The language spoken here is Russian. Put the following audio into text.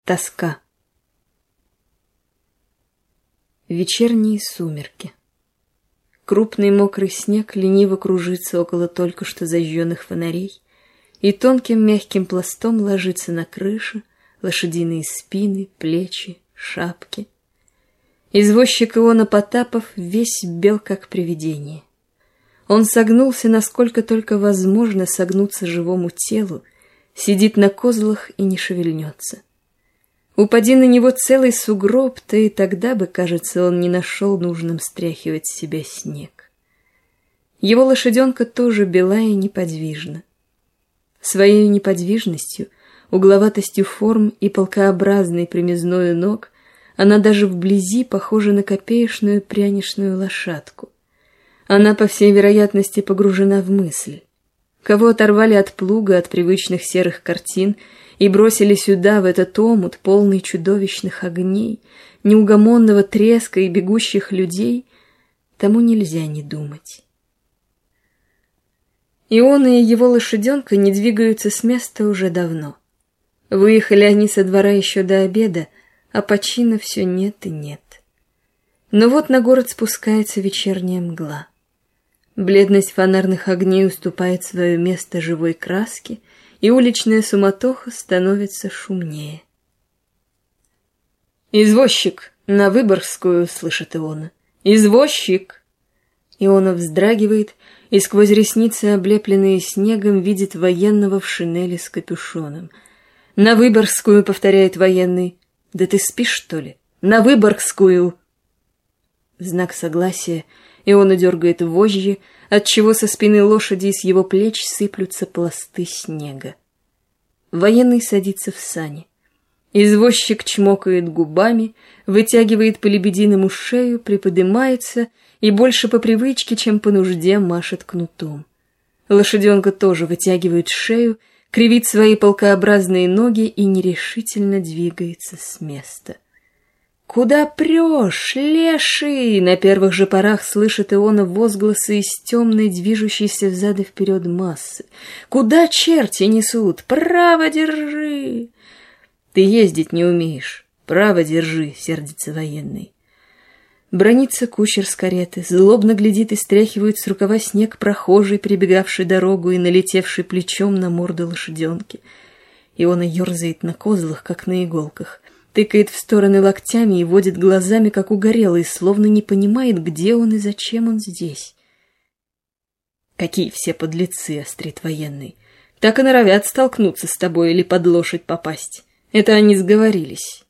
Тоска. Вечерние сумерки. Крупный мокрый снег лениво кружится около только что зажженных фонарей и тонким мягким пластом ложится на крыши, лошадиные спины, плечи, шапки. Извозчик Иона Потапов весь бел, как привидение. Он согнулся, насколько только возможно согнуться живому телу, сидит на козлах и не шевельнется. Упади на него целый сугроб, то и тогда бы, кажется, он не нашел нужным стряхивать с себя снег. Его лошаденка тоже бела и неподвижна. Своей неподвижностью, угловатостью форм и полкообразной примезною ног она даже вблизи похожа на копеечную пряничную лошадку. Она, по всей вероятности, погружена в мысль. Кого оторвали от плуга, от привычных серых картин и бросили сюда, в этот омут, полный чудовищных огней, неугомонного треска и бегущих людей, тому нельзя не думать. И он и его лошаденка не двигаются с места уже давно. Выехали они со двора еще до обеда, а почина все нет и нет. Но вот на город спускается вечерняя мгла. Бледность фонарных огней уступает свое место живой краске, и уличная суматоха становится шумнее. «Извозчик! На Выборгскую!» — слышит Иона. «Извозчик!» Иона вздрагивает и сквозь ресницы, облепленные снегом, видит военного в шинели с капюшоном. «На Выборгскую!» — повторяет военный. «Да ты спишь, что ли? На Выборгскую!» В знак согласия Иона дергает вожжи, отчего со спины лошади и с его плеч сыплются пласты снега. Военный садится в сани. Извозчик чмокает губами, вытягивает по-лебединому шею, приподымается и больше по привычке, чем по нужде, машет кнутом. Лошаденка тоже вытягивает шею, кривит свои полкообразные ноги и нерешительно двигается с места. «Куда прешь, леший?» На первых же порах слышит Иона возгласы из темной, движущейся взад и вперед массы. «Куда черти несут? Право держи!» «Ты ездить не умеешь. Право держи!» — сердится военный. Бранится кучер с кареты, злобно глядит и стряхивает с рукава снег прохожий, перебегавший дорогу и налетевший плечом на морду лошаденки. Иона ерзает на козлах, как на иголках. Тыкает в стороны локтями и водит глазами, как угорелый, словно не понимает, где он и зачем он здесь. «Какие все подлецы!» — острит военный. «Так и норовят столкнуться с тобой или под лошадь попасть. Это они сговорились».